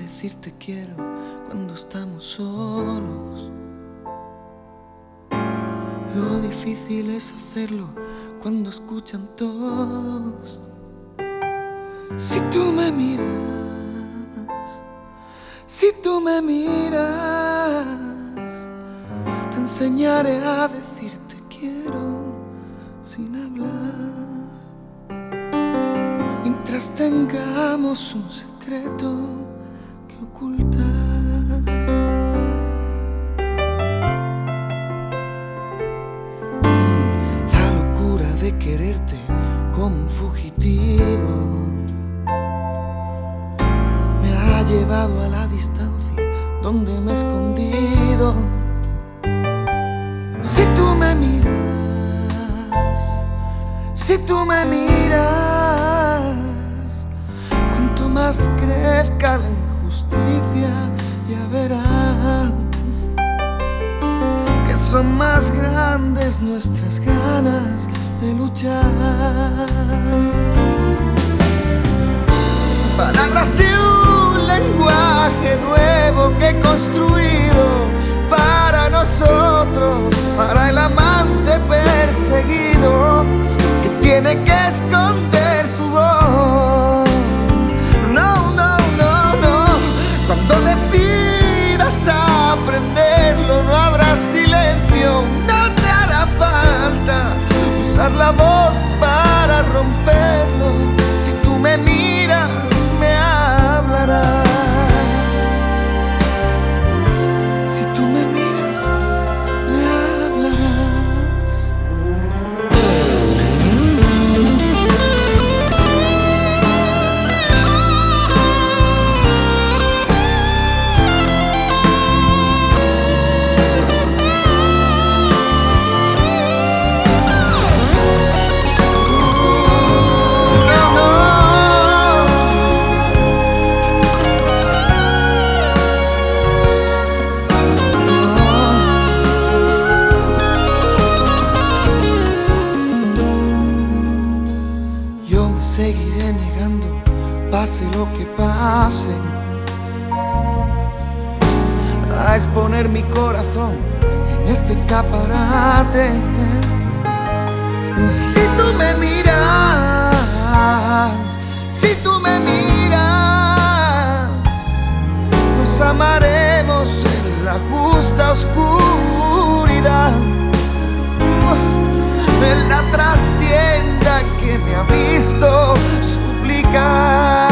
decir te quiero cuando estamos solos. Lo difícil es hacerlo cuando escuchan todos. Si tú me miras, si tú me miras, te enseñaré a decir te quiero sin hablar. Mientras tengamos un secreto que ocultar. La locura de quererte como un fugitivo me ha llevado a la distancia donde me he escondido. Si tú me miras, si tú me miras, cuanto más crezca la injusticia, ya verás que son más grandes nuestras ganas de luchar. Palabras y un lenguaje nuevo que he construido para nosotros, para el amante perseguido que tiene que esconder su voz. No, no, no, no. Cuando decidas aprenderlo, no habrá silencio, no te hará falta usar la voz para romperlo. Si tú me miras, me hablarás. Si tú me miras, me hablarás. Seguiré negando, pase lo que pase, a exponer mi corazón en este escaparate. Si tú me miras, si tú me miras, nos amaremos en la justa oscuridad. En la trastienda que me ha visto suplicar.